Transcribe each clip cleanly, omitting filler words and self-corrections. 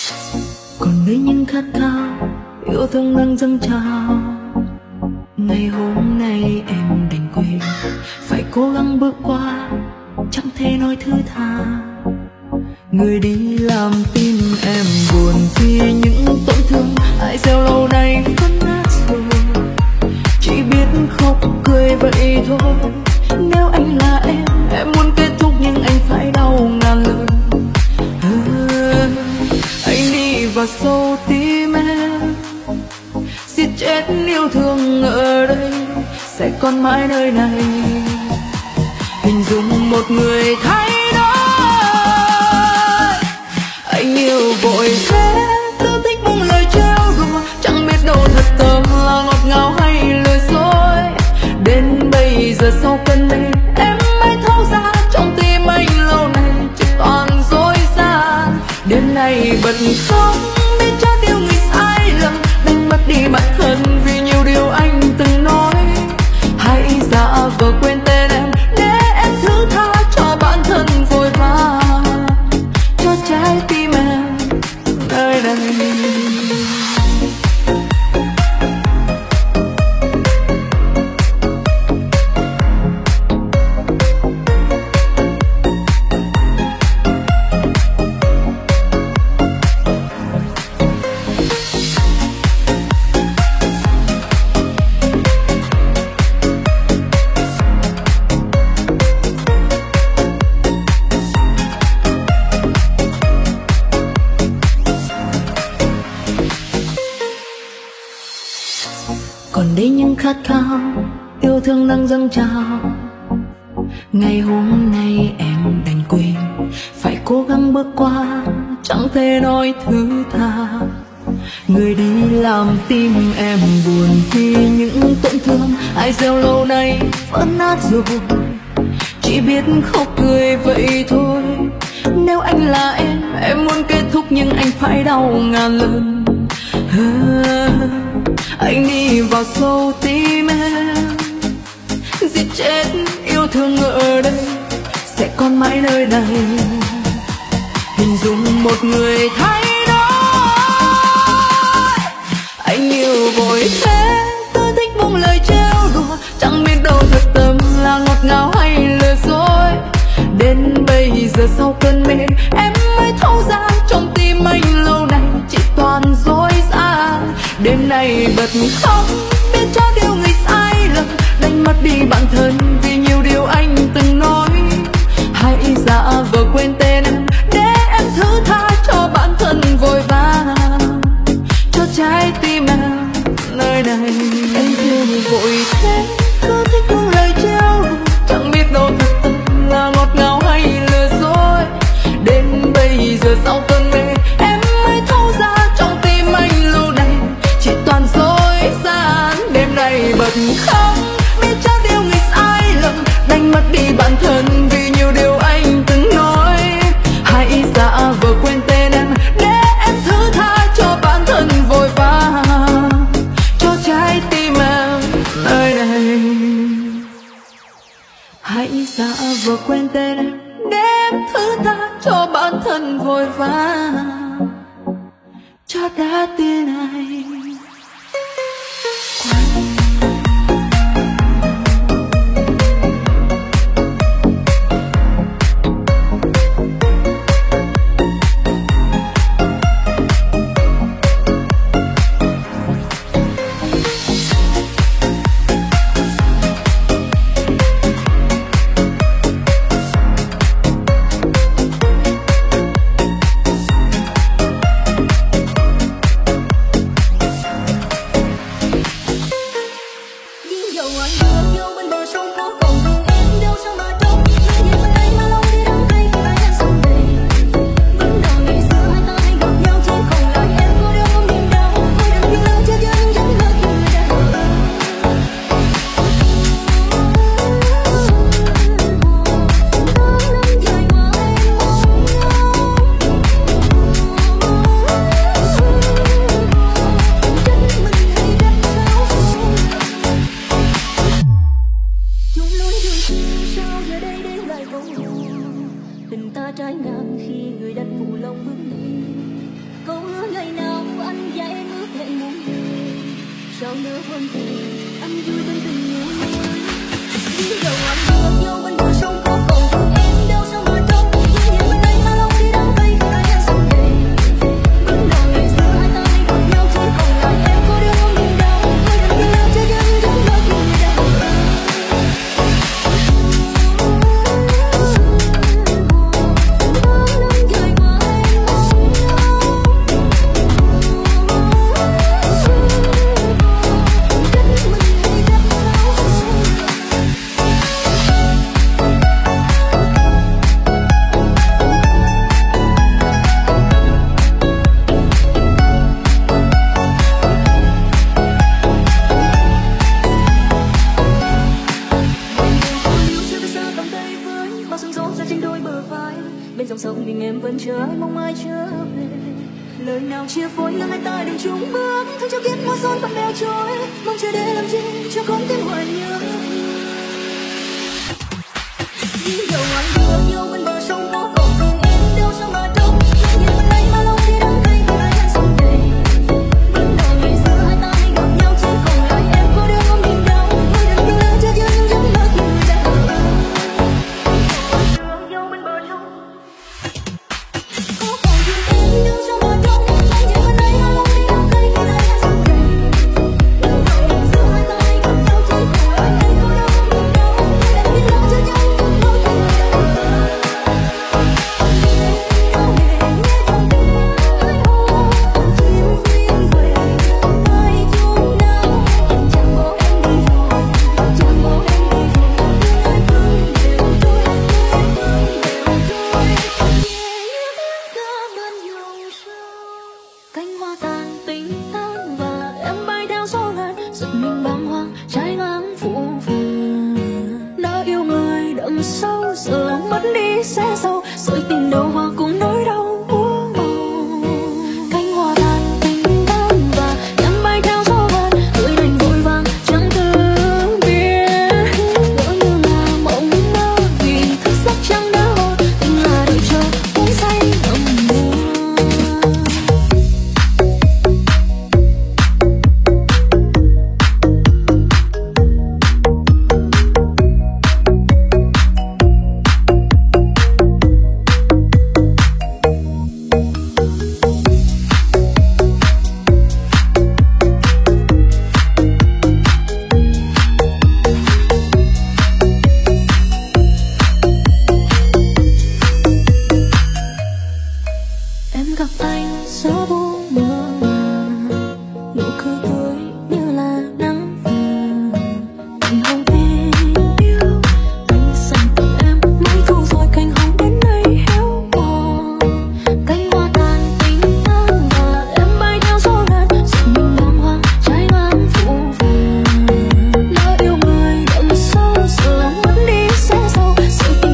còn đây những khát khao yêu thương đang dâng trào. Ngày hôm nay em đành quên, phải cố gắng bước qua, chẳng thể nói thứ tha. Người đi làm tim em buồn vì những tổn thương ai gieo lâu nay vẫn nát rồi. Chỉ biết khóc cười vậy thôi. Nếu anh là em muốn kết thúc nhưng anh phải đau ngàn lần. Anh đi vào sâu tim em, giết chết yêu thương ở đây sẽ còn mãi nơi này. Hình dung một người thay đổi, anh yêu vội thế, cứ thích buông lời trêu đùa, chẳng biết đâu thật tâm là ngọt ngào hay lời dối. Đến bây giờ sau cơn mê em mới thấu ra, trong tim anh lâu nay chỉ toàn dối gian. Đêm nay bật khóc biết cho điều người sai lầm, đánh mất đi bản thân vì nhiều điều anh từng nói. Hãy giả vờ quên tên em để em thứ tha cho bản thân vội vã, cho trái tim em nơi đây. Còn đây những khát khao yêu thương đang dâng trào. Ngày hôm nay em đành quên, phải cố gắng bước qua, chẳng thể nói thứ tha. Người đi làm tim em buồn vì những tổn thương ai gieo lâu nay vẫn nát rồi. Chỉ biết khóc cười vậy thôi. Nếu anh là em muốn kết thúc nhưng anh phải đau ngàn lần. Anh đi vào sâu tim em, giết chết yêu thương ở đây sẽ còn mãi nơi này. Hình dung một người thay đổi, anh yêu vội thế, cứ thích buông lời trêu đùa, chẳng biết đâu thật tâm là ngọt ngào hay lời dối. Đến bây giờ sau cơn mê em mới thấu ra, trong tim anh lâu nay chỉ toàn dối gian. Đêm nay bật khóc biết cho điều người sai lầm, đánh mất đi bản thân vì nhiều điều anh từng nói. Hãy giả vờ quên tên em để em thứ tha cho bản thân vội vã, cho trái tim em nơi này. Em yêu vội thế, cứ thích buông lời trêu đùa, chẳng biết đâu thật tâm là ngọt ngào hay lừa dối. Đến bây giờ sau cơn mê em mới thấu ra, trong tim anh lâu nay chỉ toàn dối gian. Đêm nay bật khóc biết cho điều người sai lầm, đánh mất đi bản thân vì nhiều điều anh từng nói. Hãy giả vờ quên tên em để em thứ tha cho bản thân vội vã, cho trái tim em nơi này. Hãy giả vờ quên tên em để em thứ tha cho bản thân vội vã, cho trái tim này. sao nữa hơn thề anh vui bên tình yêu mới dẫu anh bước nhau bên bờ sông có còn thương em đâu sao mà trông nhưng nhìn bên đây mà lòng đi đắng cay ai em sau này vẫn đầu ngày xưa hai ta hay gặp nhau chỉ còn lại em có đứa không nhìn đâu người đừng tin nào cho dân chúng nó cùng nhau dòng sông nhưng em vẫn chờ mong ai trở về lời nào chia phối nhưng hai ta đừng chung bước thôi cho kiếp hoa son vẫn đeo trôi mong chờ để làm chi cho con tim hoài nhớ dẫu anh bước nhau bên bờ sông có còn thương em đâu sao mà trông nhìn bên đây mà lòng đi đắng cay ai em sau này vẫn đầu ngày xưa hai ta hay gặp nhau chỉ còn lại em có đứa không nhìn đâu người đừng tin nào cho dân chúng nó khi người đã bước nhau bên bờ sông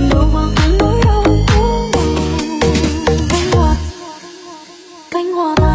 cánh hoa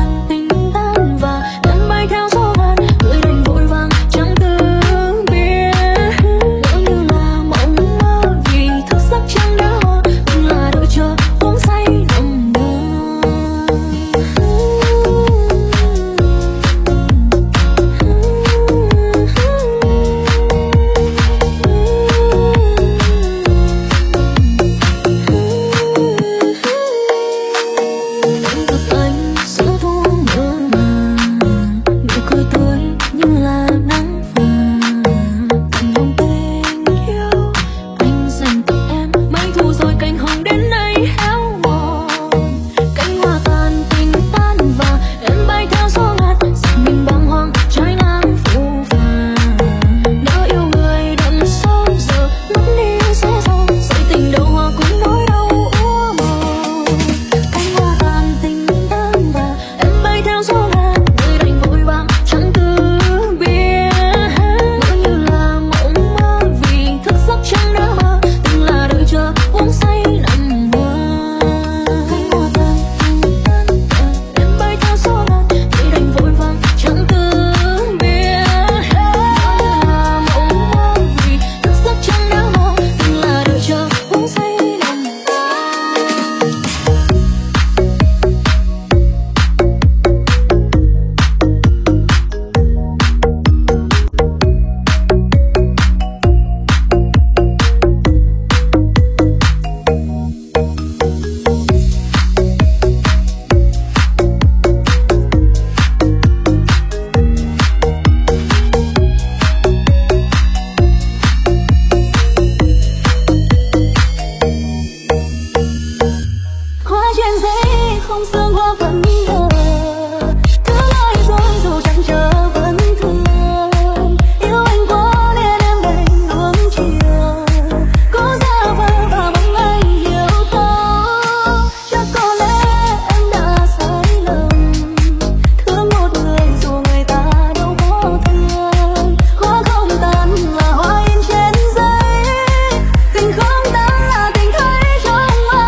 không sương hoa vẫn nở. Thương ai rồi dù chẳng chờ vẫn thương. Yêu anh quá nên em đành nuông chiều. Cố giả vờ và mong anh hiểu thấu. Chắc có lẽ em đã sai lầm. Thương một người dù người ta đâu có thương. Hoa không tàn là hoa in trên giấy. Tình không tàn là tình thấy trong mơ.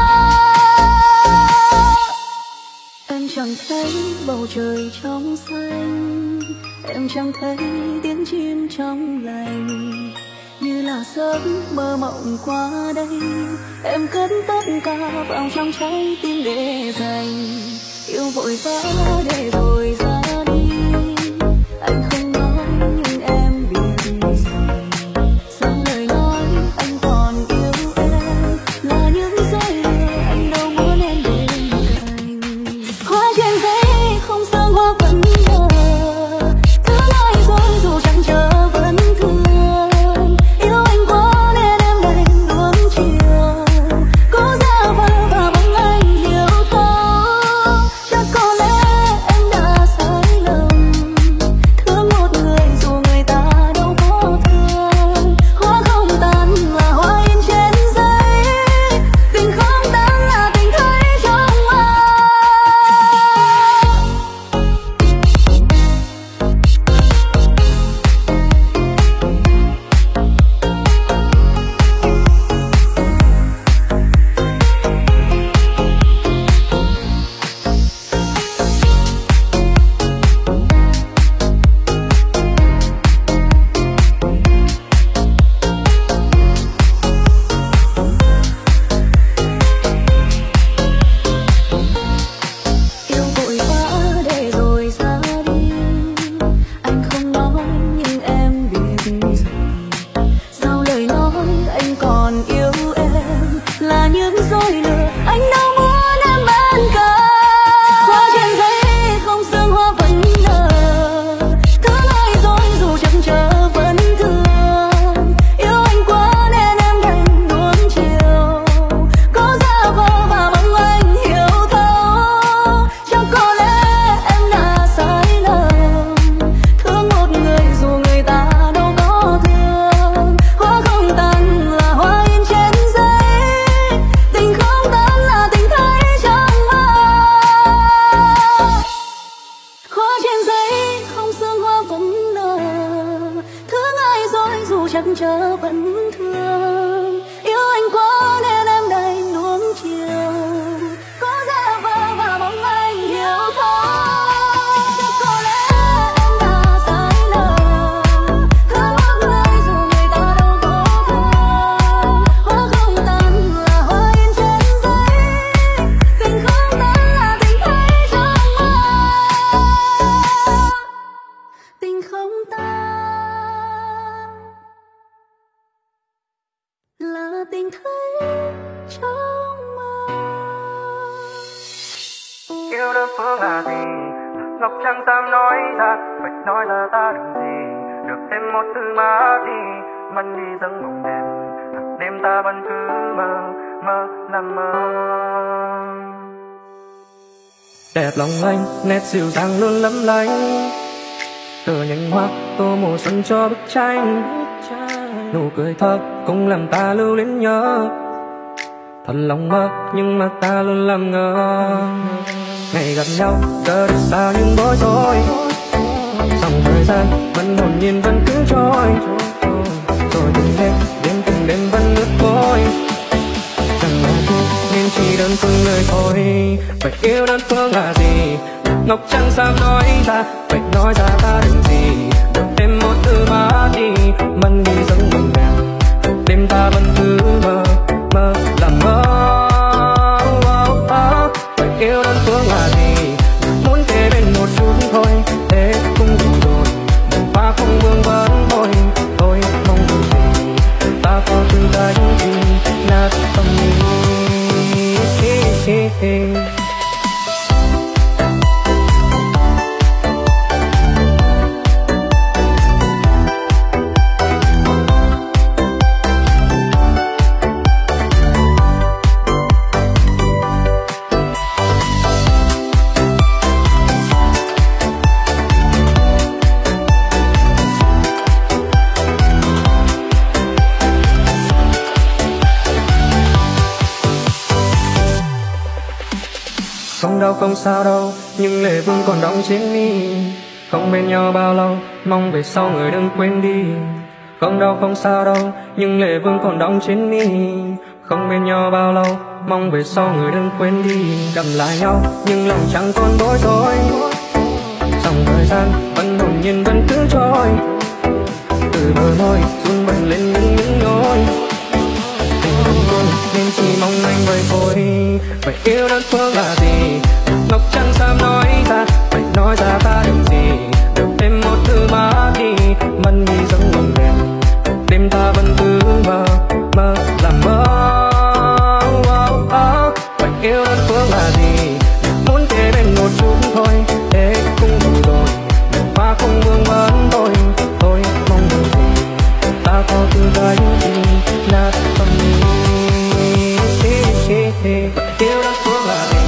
Em chẳng thấy bầu trời trong xanh. Em chẳng thấy tiếng chim trong lành. Như là giấc mơ mộng qua đây. Em cất tất cả vào trong trái tim để dành. Yêu vội vã để rồi ra đi. Anh không nói nhưng em biết rồi. Sao lời nói anh còn yêu em là những dối lừa anh đâu muốn em bên cạnh. Hoa trên giấy không sương hoa vẫn nở. Thương ai rồi dù chẳng chờ vẫn thương. Yêu anh quá nên em đành nuông chiều. Cố giả vờ và mong anh hiểu thấu. Chắc có lẽ em đã sai lầm. Thương một người dù người ta đâu có thương. Hoa không tàn là hoa in trên giấy. Tình không tàn là tình thấy trong mơ. Yêu vội vã để rồi ra đi. Anh không nói nhưng em biết rồi. Sao lời nói anh còn yêu em là những dối lừa anh đâu muốn em bên cạnh. Hoa trên giấy không sương hoa vẫn nở. Thương ai rồi dù chẳng chờ vẫn thương. Yêu anh quá nên em đành nuông chiều. Cố giả vờ và mong anh hiểu thấu. Chắc có lẽ em đã sai lầm. Thương một người dù người ta đâu có thương. Hoa không tàn là hoa in trên giấy. Tình không tàn là tình thấy trong mơ. Hoa trên giấy không sương hoa vẫn nở. Thương ai rồi dù chẳng chờ vẫn thương. Yêu anh quá nên em đành nuông chiều. Cố giả vờ và mong anh hiểu thấu. Chắc có lẽ em đã sai lầm. Thương một người dù người ta đâu có thương. Hoa không tàn là hoa in trên giấy. Tình không tàn là tình thấy trong mơ. Tình không tàn là tình thấy trong mơ. Yêu đơn phương là gì? Ngọc Trăng dám nói ra, phải nói ra ta đừng gì. Được thêm một thứ mà đi, mất đi giấc mộng đêm. Đêm ta vẫn cứ mơ, mơ làm mơ. Đẹp lòng anh, nét dịu dàng luôn lấp lánh. Từ nhành hoa tô mùa xuân cho bức tranh. Nụ cười thật cũng làm ta lưu luyến nhớ. Thật lòng mơ nhưng mà ta luôn làm ngơ. Ngày gặp nhau giờ được sao nhưng bối rối. Dòng thời gian vẫn hồn nhiên vẫn cứ trôi. Rồi từng đêm vẫn ướt vôi. Chẳng là thương nên chỉ đơn phương lời thôi. Vậy yêu đơn phương là gì? Ngọc Trăng dám nói ra, phải nói ra ta đừng gì. Được thêm một thứ mà đi, mất đi giấc mộng đẹp. Đêm ta vẫn cứ mơ, mơ làm mơ. Vậy yêu đơn phương là gì? Muốn kề bên một chút thôi, thế cũng đủ rồi. Đừng qua không vương vấn thôi, tôi mong điều gì. Ta có từng đánh gì, nát tâm lý. Không đau không sao đâu, nhưng lệ vương còn đọng trên mi. Không bên nhau bao lâu, mong về sau người đừng quên đi. Không đau không sao đâu, nhưng lệ vương còn đọng trên mi. Không bên nhau bao lâu, mong về sau người đừng quên đi. Cầm lại nhau, nhưng lòng chẳng còn bối rối. Dòng thời gian vẫn hồn nhiên vẫn cứ trôi. Từ bờ môi run bần lên những nhối. Tình không cùng nên chỉ mong anh vậy thôi. Vậy yêu đơn phương là gì? Ngọc Trân Sam nói ra, phải nói ra ta điều gì? Được thêm một thứ mất đi, mất đi giấc mộng đẹp. Đêm ta vẫn cứ mơ, mơ làm mơ. Vậy yêu đơn phương là gì? Muốn kể bên một chút thôi, thế cũng đủ rồi. Đừng hoa không vương vấn tôi, thôi mong điều gì? Ta có từ cái gì nát tâm ý. Vậy yêu đơn phương là gì?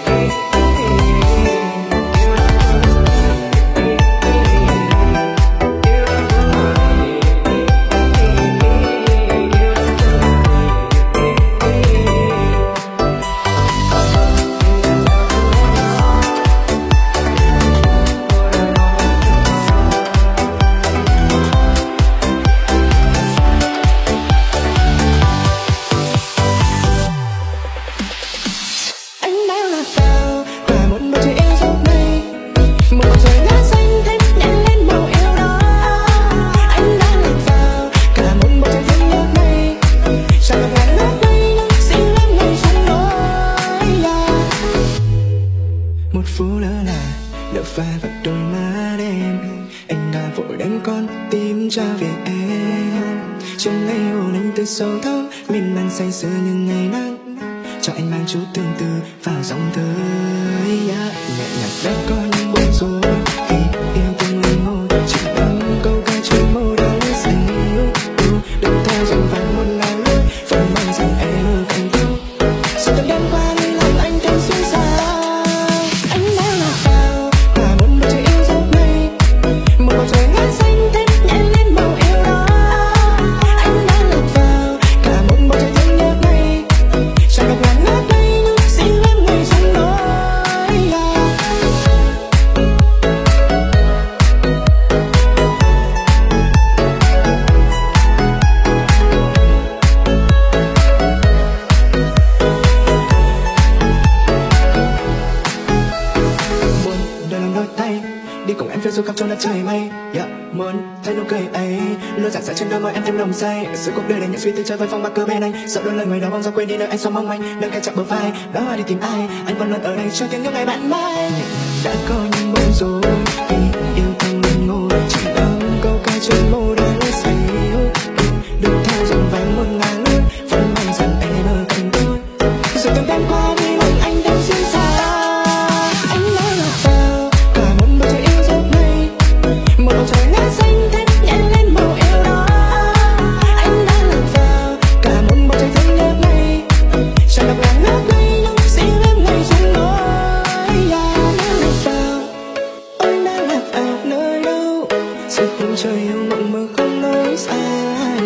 Say sưa như ngày nắng cho anh mang chút tương tư vào dòng thơ. Nhẹ nhàng đã có những bối rối khi yêu từng lời môi chỉ bằng câu ca trên môi đang say đừng theo dòng vàng một ngàn lối vẫn mong rằng em ở cạnh tôi. Rồi từng đêm qua đi làm anh thêm xuyên xa. Anh đang lạc vào và muốn một trời yêu giấc mây, một bầu trời ngát xanh thêm nhẹ lên màu yêu đó. Anh đang lạc vào cả một bầu trời thương nhớ này, chẳng đọc ngàn ngát đây nhưng xin em ngày trong đó. Đi cùng em phiêu du khắp trong đất trời mây, muốn thấy nụ cười ấy luôn rạng rỡ trên đôi môi em thêm nồng say. Giữa cuộc đời là những suy tư chơi với phong bạc cơ bên anh, sợ đôi lời người đó bóng gió quên đi nơi anh sống mong manh. Nâng kẻ chạm bờ vai đó hoa đi tìm ai, anh vẫn luôn ở đây cho tiếng những ngày bạn mai. Đã có những bối rối vì yêu thương lên ngôi chỉ bằng câu ca trên môi đang say được theo dòng vàng một ngàn lối vẫn mong rằng em ở cạnh tôi. Rồi từng đêm qua đi lòng anh đang xuyên xa. Anh nói là vào cả một bầu trời yêu giấc mây, một bầu trời ngát xanh thêm nhẹ lên màu yêu đó. Anh đã lạc vào cả một bầu trời thương nhớ này, chẳng đọc ngàn ngát đây nhưng xin em ngày trong đó. Anh đã lạc vào, anh đã lạc vào nơi đâu? Sự khung trời yêu mộng mơ không nói sai.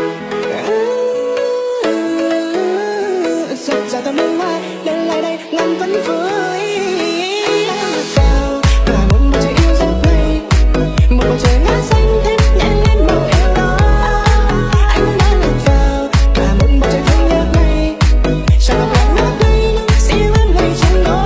Giật ra tầm nước mai đến lại đây ngàn vẫn vui. Anh đã lạc vào cả một bầu trời yêu giấc mây, một bầu trời ngát xanh thêm nhẹ lên màu yêu đó. Anh đã lạc vào cả một bầu trời thương nhớ này, chẳng đọc ngàn ngát đây nhưng xin em ngày trong đó.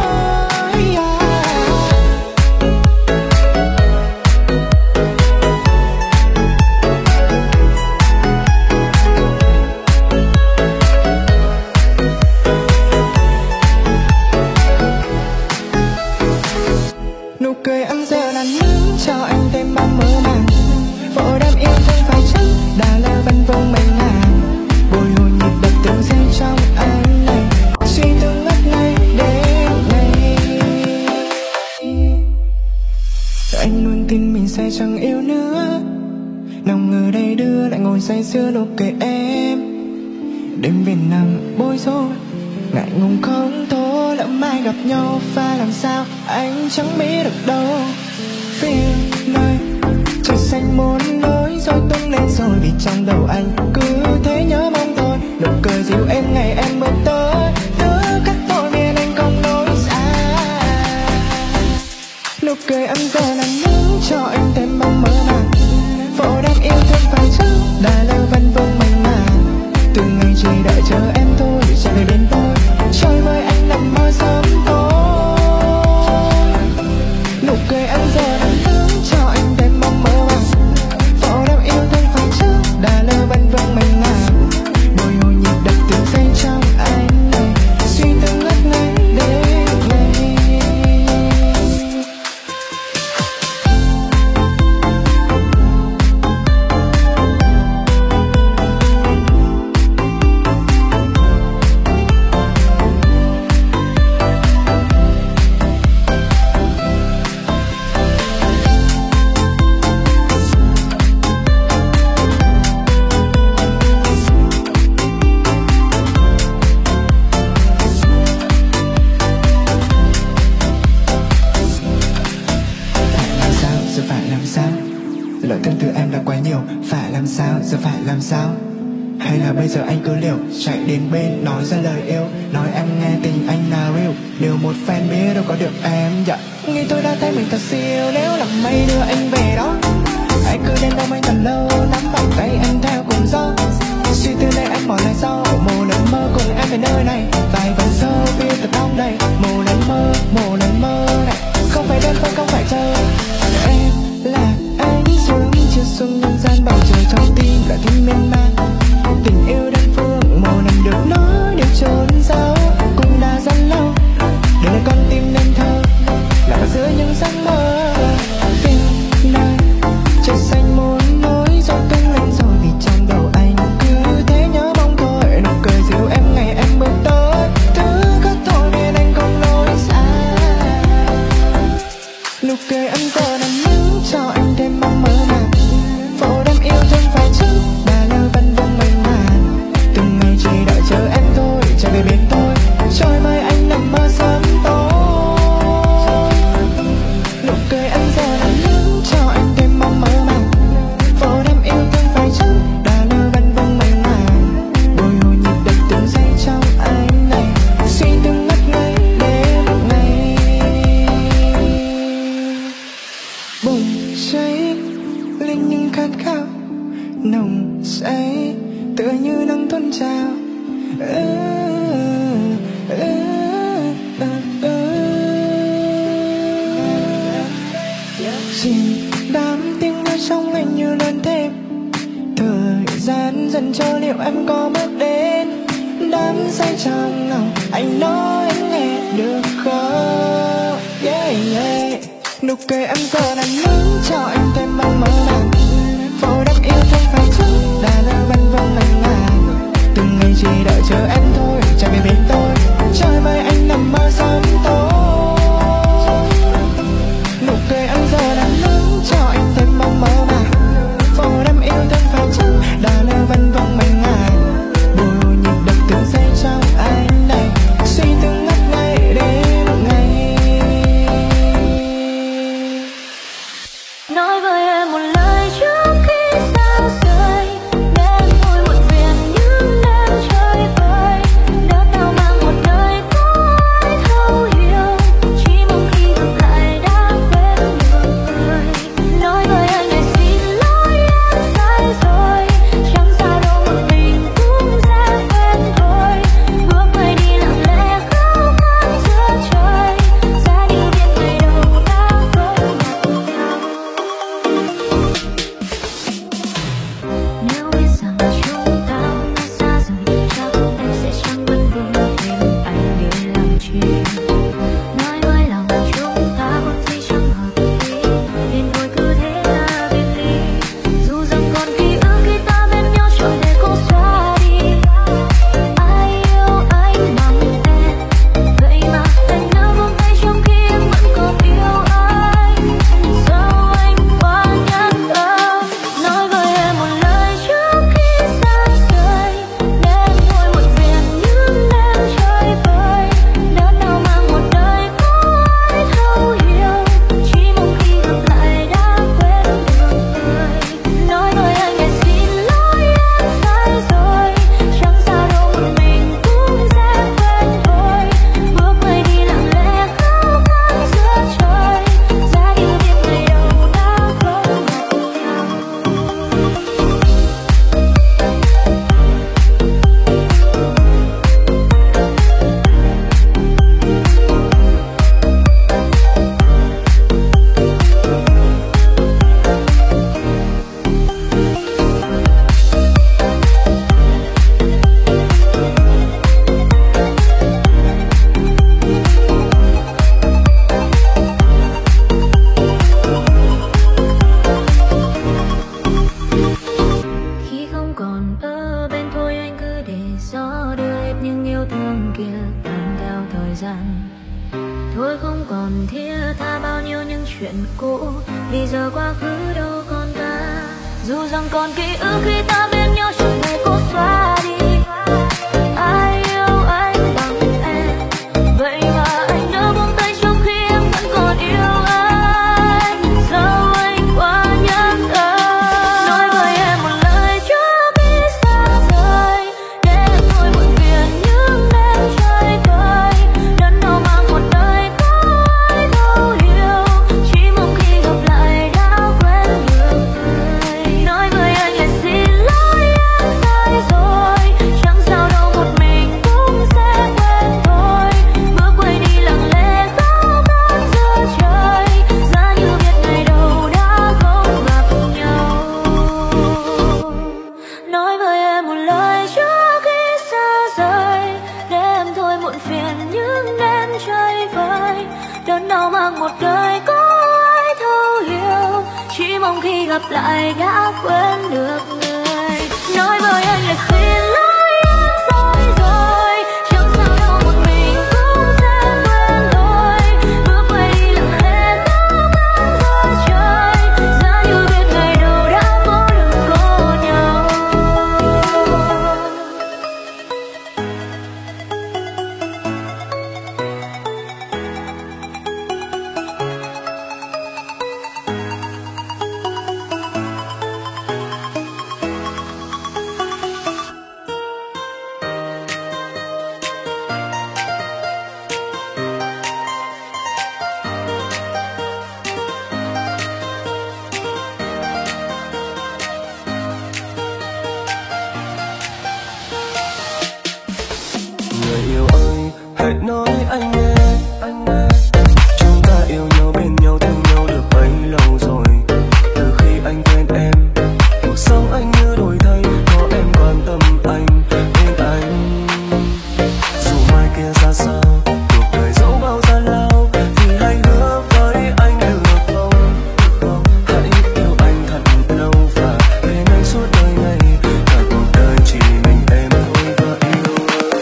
Nụ cười ấm giờ nắng cho anh thêm bao mơ màng, vội đam yêu thương phải chăng đã leo vân vương mây ngàn. Bồi hồi nhịp đập từng giây trong anh này, suy tư ngất ngây đêm nay. Anh luôn tin mình sẽ chẳng yêu nữa, nào ngờ đây đưa lại ngồi say sưa nụ cười em. Đêm về nằm bối rối ngại ngùng không thôi, lỡ mai gặp nhau và làm sao anh chẳng biết được đâu. Phía nơi trời xanh muốn lối rồi tung lên rồi, vì trong đầu anh cứ thế nhớ mong thôi. Nụ cười dịu em ngày em bước tới, thứ cắt tôi miền anh không nói xa. cười em giờ là những cho anh thêm mong mơ màng. Phố đang yêu thương phải chứ đã lâu vẫn vương mình mà. Từng ngày chỉ đợi chờ em thôi trở về bên tôi. Trôi với anh nằm mơ sớm tối. Nụ cười em giờ là những cho anh thêm mong mơ màng. Phố đang yêu thương phải chứ đã lâu vẫn vương mình mà. Bồi hồi nhịp đập từng giây trong anh này. Suy tư ngất ngây đêm ngày. Lời tương tư em đã quá nhiều, phải làm sao, giờ phải làm sao? Hay là bây giờ anh cứ liều, chạy đến bên nói ra lời yêu. Nói em nghe tình anh nào yêu. Điều một fan biết đâu có được em, dạ nghĩ tôi đã thấy mình thật siêu. Nếu làm mây đưa anh về đó. Anh cứ đến đâu anh thật lâu, nắm bàn tay anh theo cùng gió. Suy tư này em bỏ lại sau. Một lần mơ cùng em về nơi này. Vài vần sâu viết thật đong đầy. Một lần mơ này. Không phải đơn phương, không phải chờ. Em là ánh dương chiếu xuống nhân gian, bầu trời trong tim là tim miên man. Tình yêu đơn phương một lần được nói đều trốn giấu. Cũng đã rất lâu để lại con tim nên thơ là ở giữa những giấc mơ. Tình này trời xanh muốn nói gió tung lên rồi vì trong đầu anh cứ thế nhớ mong thôi. Nụ cười dịu em ngày em bước tới thứ khắc thôi nên anh không lối xa. Nụ cười em giờ là những cho anh thêm mong mơ màng. Phố đêm yêu thương phải chứ đã lâu vẫn vương mình mà. Từng ngày chỉ đợi chờ em thôi trở về bên tôi. Trôi với anh nằm mơ sớm tối. Nụ cười em giờ là những cho anh thêm mong mơ màng. Phố đêm yêu thương phải chứ đã lâu vẫn vương mình mà. Bồi hồi nhịp đập từng giây trong anh này. Suy tư ngất ngây đêm ngày. Bùng cháy lên những khát khao nồng say tựa như nắng tuôn trào. Chìm đắm tiếng nói trong anh như lớn thêm. Thời gian dần trôi liệu em có bước đến đắm say trong lòng anh nói em nghe được không? Yeah, yeah. Nụ cười em giờ là những cho anh thêm mong mơ màng. Phố đêm yêu thương phải chứ đã lâu vẫn vương mình mà. Từng ngày chỉ đợi chờ em thôi trở về bên tôi. Trôi với anh nằm mơ sớm tối. Nụ cười em giờ là những cho anh thêm mong mơ màng. Phố đêm yêu thương phải chứ đã lâu vẫn vương mình mà. Bồi hồi nhịp đập từng giây trong anh này. Suy tư ngất ngây đêm ngày. Nói với em một lời trước khi xa rời, để thôi muộn phiền những đêm chơi vơi. thôi không còn thiết tha bao nhiêu những chuyện cũ, vì giờ quá khứ đâu còn ta. Dù rằng còn ký ức khi ta bên nhau chẳng thể cố xóa đi. Ai yêu anh bằng em, vậy mà anh đã buông tay trong khi em vẫn còn yêu anh. Sao anh quá nhẫn tâm? Nói với em một lời trước khi xa rời, để em thôi muộn phiền những đêm chơi vơi. Đớn đau mang một đời có ai thấu hiểu, chỉ mong khi gặp lại đã quên được người. Nói với anh là xin lỗi em sai rồi, chẳng sao đâu một mình cũng sẽ quên thôi. Bước quay đi lặng lẽ khóc than giữa trời, giá như biết ngày đầu đã không gặp nhau. Nói với em một lời trước khi xa rời, để em thôi muộn phiền những đêm chơi vơi. Đớn đau mang một đời có ai thấu hiểu, chỉ mong khi gặp lại đã quên được người. Nói với anh là xin lỗi em sai rồi, chẳng sao đâu một mình cũng sẽ quên thôi. Bước quay đi lặng lẽ khóc than giữa trời, giá như biết ngày đầu đã có được có nhau. Người yêu ơi, hãy nói anh nghe, chúng ta yêu nhau bên nhau thương nhau được bấy lâu rồi. Từ khi anh quen em, cuộc sống anh như đổi thay, có em quan tâm anh, bên anh. Dù mai kia ra sao, cuộc đời dẫu bao gian lao, thì hãy hứa với anh được không? Hãy yêu anh thật lâu và bên anh suốt đời này, cả cuộc đời chỉ mình em thôi và yêu.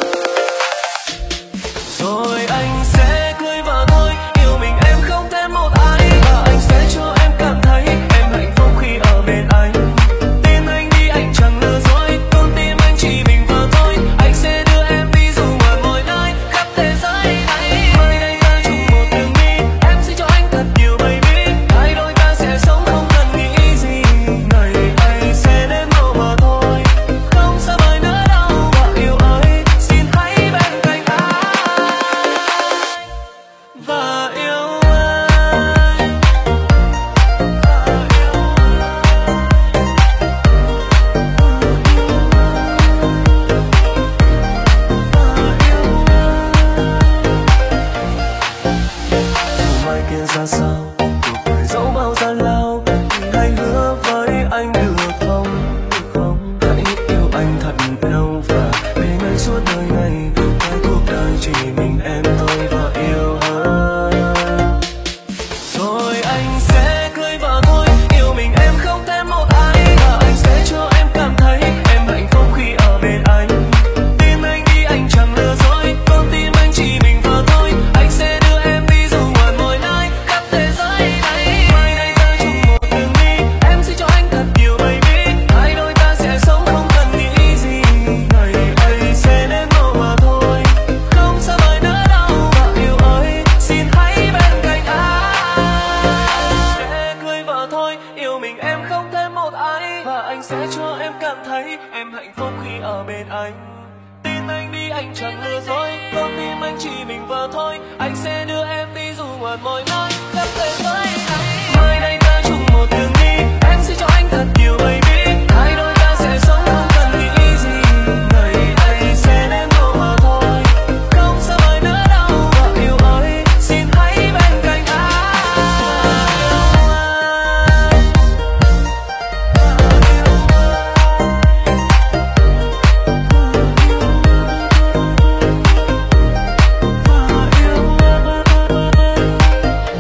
Rồi anh sẽ cưới vợ thôi, yêu mình em không thêm một ai, và anh sẽ cho em cảm thấy em hạnh phúc khi ở bên anh. Tin anh đi, anh chẳng lừa dối, con tim anh chỉ mình vợ thôi. Anh sẽ đưa em đi dù ở mọi nơi khắp thế giới này. Mai đây ta chung một đường đi, em sẽ cho anh thật nhiều baby. Hai đôi ta sẽ sống không cần nghĩ gì, ngày anh sẽ đến đâu mà thôi, không xa vời nữa đâu. Và yêu ơi, xin hãy bên cạnh anh và yêu anh. Dù mai kia ra sao, cuộc đời dẫu bao gian lao, thì hãy hứa với anh được không? Hãy yêu anh thật lâu và bên anh suốt đời này, hai cuộc đời chỉ mình em thôi và yêu hơn. Rồi anh sẽ cưới vợ thôi, yêu mình em không thêm một ai, và anh sẽ cho em cảm thấy em hạnh phúc khi ở bên anh. Tin anh đi, anh chẳng lừa dối, con tim anh chỉ mình vợ thôi. Anh sẽ đưa em đi dù ở mọi nơi khắp thế giới này. Mai đây ta chung một đường đi, em sẽ cho anh thật nhiều baby. Hai đôi ta sẽ sống không cần nghĩ gì, ngày ấy sẽ đến đâu mà thôi, không xa vời nữa đâu. Và yêu ơi, xin hãy bên cạnh anh. Sẽ cưới vợ thôi, yêu mình em không thêm một ai, và anh sẽ cho em cảm thấy em hạnh phúc khi ở bên anh. Tin anh đi, anh chẳng lừa dối, con tim anh chỉ mình vợ thôi. Anh sẽ đưa em đi dù ở mọi nơi khắp thế giới này. Mai đây ta chung một đường đi, em sẽ cho anh thật nhiều baby. Hai đôi ta sẽ sống không cần nghĩ gì, ngày ấy sẽ đến đâu mà thôi, không xa vời nữa đâu. Và yêu ơi, xin hãy bên cạnh anh.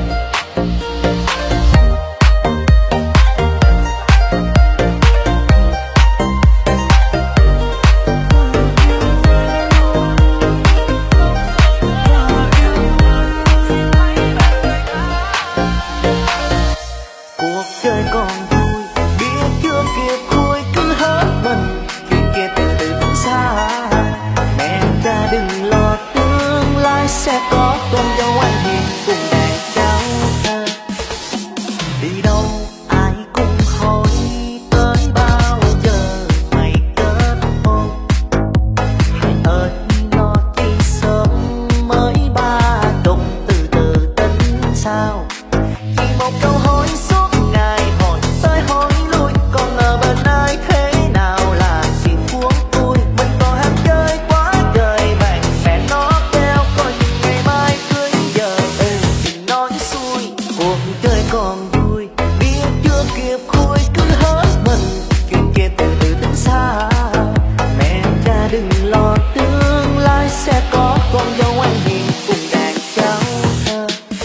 nào. Chỉ một câu hỏi suốt ngày hỏi tới hỏi lui, còn ở bên ai thế nào là chuyện của tôi. Mình còn ham chơi quá trời bạn bè nó kêu coi chừng ngày mai cưới giờ. Thì nói xuôi cuộc chơi còn vui, biết chưa kịp khui cứ hết mình, chuyện kia từ từ tính xa. Mẹ cha đừng lo tương lai sẽ có con dâu ngoan hiền cùng đàn cháu thơ.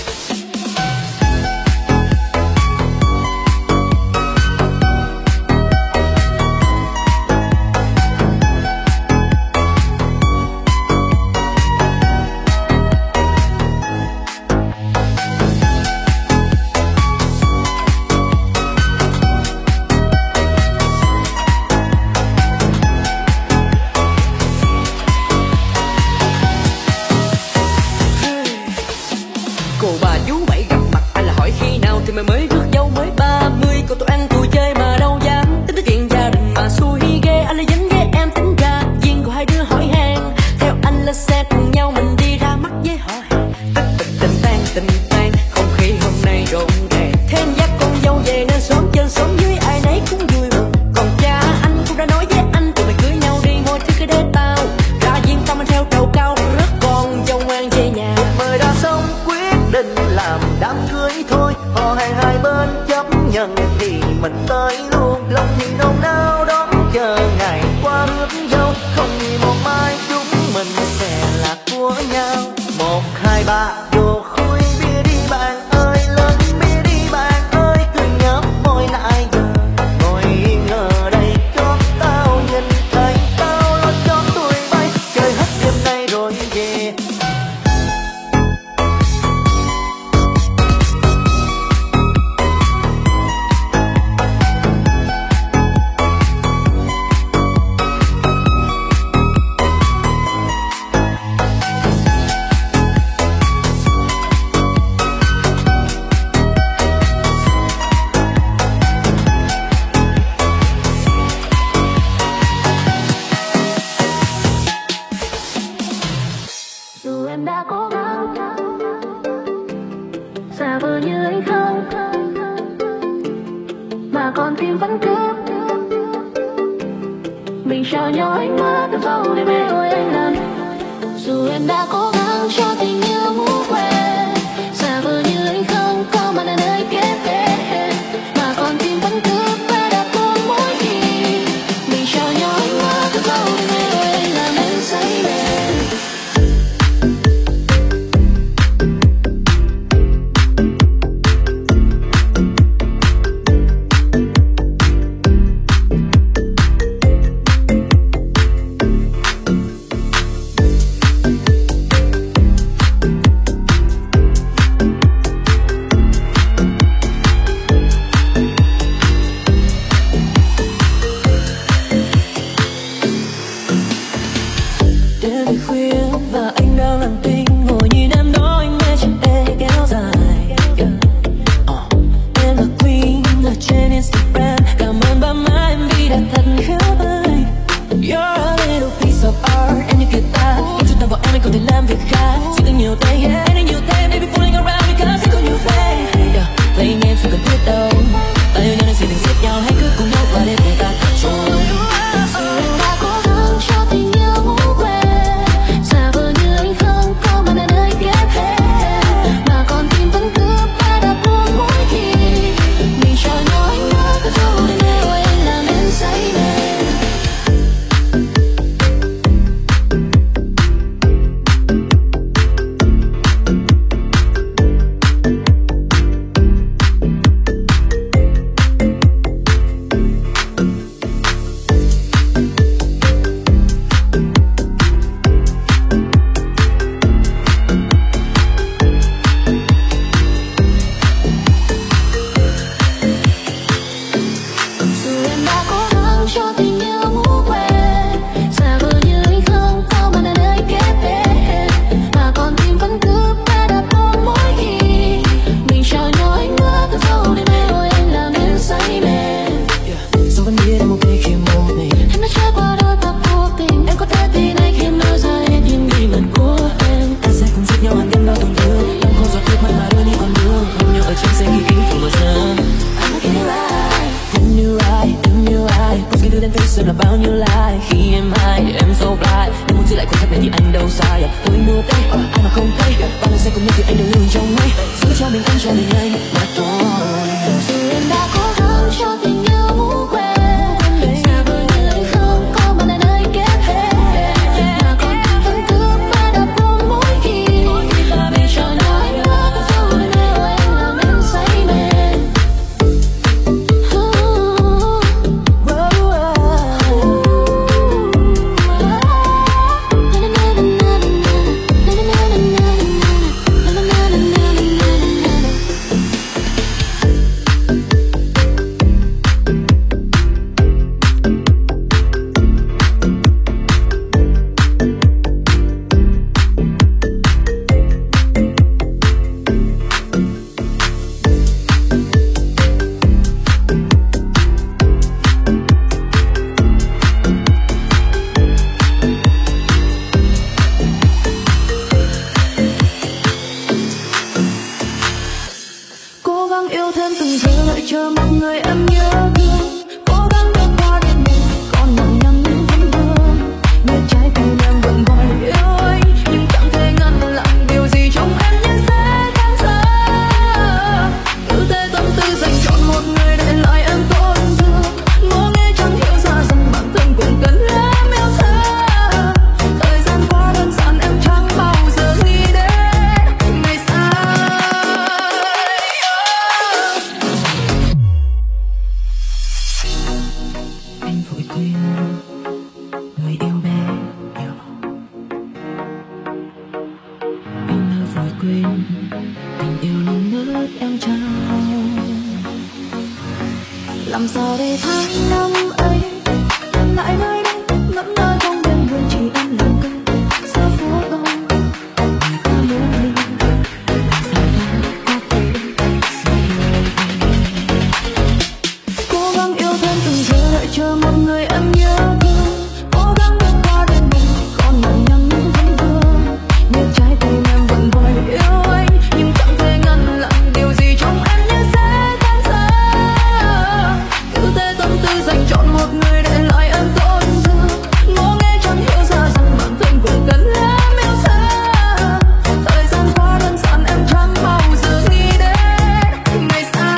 Cô bà chú bảy gặp mặt anh là hỏi khi nào thì mày mới rước dâu mới 30. Cô tụi ăn tụi chơi mà đâu dám tính tới chuyện gia đình mà xui ghê. Anh là dính ghê em tính ra duyên của hai đứa hỏi hàng. Theo anh là xe cùng nhau mình đi ra mắt với họ hàng. Tất tình tan không khí hôm nay rộn ràng. Thêm dắt con dâu về nên xóm trên xóm dưới ai nấy cũng vui mừng. Còn cha anh cũng đã nói với anh tụi mày cưới nhau đi mọi thứ cứ để tao ra viên tâm anh theo trầu cao rất con dâu ngoan về nhà. Mời đã xong quyết định làm đám cưới thôi, họ hàng hai bên chấp nhận thì mình tới luôn. Lòng thì nôn nao đón chờ ngày qua rước dâu, không nghĩ một mai chúng mình sẽ là của nhau. 1, 2, 3 vô khui bia đi bạn ơi, lên bia đi bạn ơi, cứ nhấp môi lại giờ ngồi yên ở đây cho tao nhìn thấy tao lo cho tụi bay chơi hết đêm nay rồi về. Dù em đã cố gắng xa vời như anh không, mà con tim vẫn cứ mình trao nhau ánh mắt từ sau để mê ôi anh lần. Dù em đã cố gắng cho tình yêu ngủ quên, xa vời như anh không có mặt ở nơi kia tên, mà con tim vẫn cứ mê đặt một mối tình mình trao nhau ánh mắt từ sau để mê ôi anh làm em say mê. cho mình em cho mình anh mà thôi. Dù em đã cố gắng cho tình yêu ngủ quên, xa vời người không có mà nơi đây kết hết, mà con tim vẫn cứ mãi đập buồn mỗi khi vì cho nhau anh nhớ có dấu bên yêu anh làm em say mê. Cố gắng yêu thêm từng giờ đợi chờ một người em nhớ thương, cố gắng bước qua đêm mù còn nồng nàn những vấn vương, nghe trái tim em vẫn gọi yêu anh nhưng chẳng thể ngăn lại điều gì trong em như sẽ tan rã. Cứ thế tâm tư dành chọn một người để lại em tổn thương, ngô nghe chẳng hiểu ra rằng bản thân cũng cần em yêu thương. Thời gian qua đơn giản em chẳng bao giờ nghĩ đến ngày xa. Anh vội quên người yêu bé nhỏ, anh lỡ vội quên tình yêu non nớt em trao. Làm sao để tháng năm ấy em lại nơi đây ngẩn ngơ trong đêm buồn, chỉ em lặng câm giữa phố đông người ta muốn đi. Làm sao ta có thể cố gắng yêu thêm từng giờ đợi chờ một người em nhớ thương, cố gắng bước qua đêm mù còn nồng nàn những vấn vương, nghe trái tim em vẫn gọi yêu anh nhưng chẳng thể ngăn lại điều gì trong em như sẽ tan rã. Cứ thế tâm tư dành chọn một người để lại em tổn thương, ngô nghe chẳng hiểu ra rằng bản thân cũng cần em yêu thương. Thời gian qua đơn giản em chẳng bao giờ nghĩ đến ngày xa.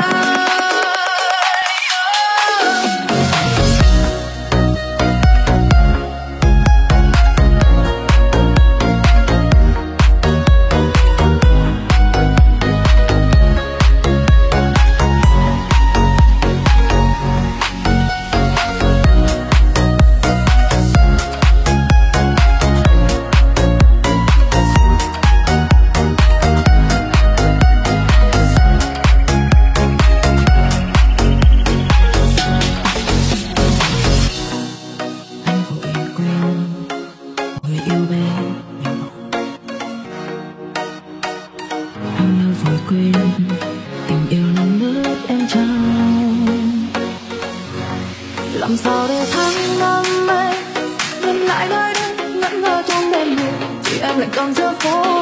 Anh vội quên người yêu bé nhỏ, anh lỡ vội quên tình yêu non nớt em trao. Làm sao để tháng năm ấy vẫn lại nơi đây ngẩn ngơ trong đêm mù, chỉ em lại còn giữa phố